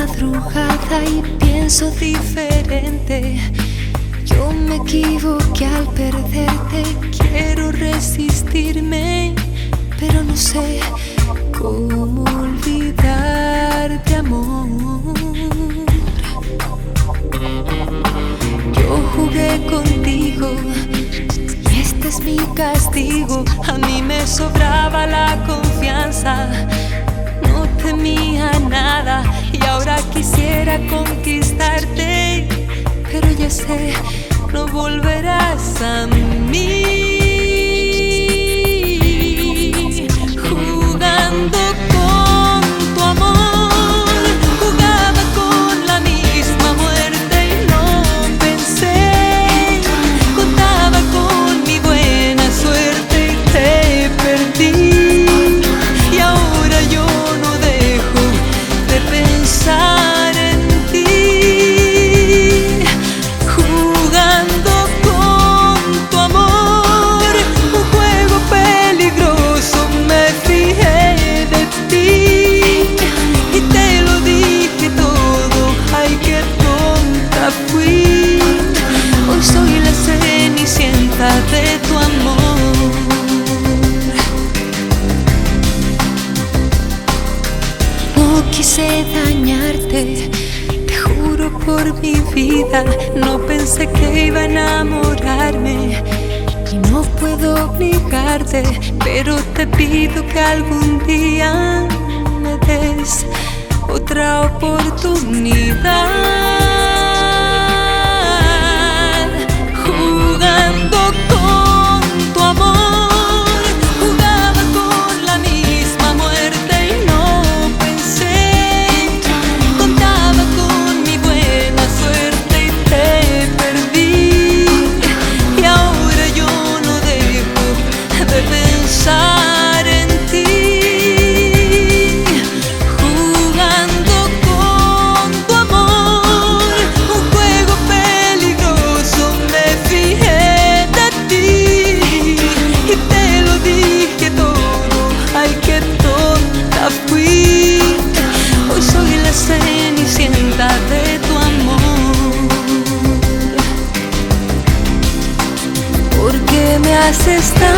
madrugada y pienso diferente. Yo me equivoqué al perderte. Quiero resistirme, pero no sé cómo olvidarte, amor. Yo jugué contigo y este es mi castigo. A mí me sobraba la confianza, no temía nada y ahora quisiera conquistarte, pero ya sé, no volverás a mí. Jugando con tu amor, jugaba con la misma muerte y no pensé. Contaba con mi buena suerte y te perdí. Y ahora yo no dejo de pensar en ti. Jugando con tu amor, un juego peligroso, me fijé de ti y te lo dije todo. Ay, qué tonta fui. Hoy soy la cenicienta de tu amor. No quise dañarte, te juro por mi vida. No pensé que iba a enamorarme y no puedo obligarte, pero te pido que algún día me des otra oportunidad. Jugando con tu amor, jugaba con la misma muerte y no pensé. Contaba con mi buena suerte y te perdí. Y ahora yo no dejo de pensar en ti. Jugando con tu amor, un juego peligroso, me fijé de ti y te lo dije todo. Ay, qué tonta fui. Hoy soy la cenicienta de tu amor. ¿Por qué me haces tan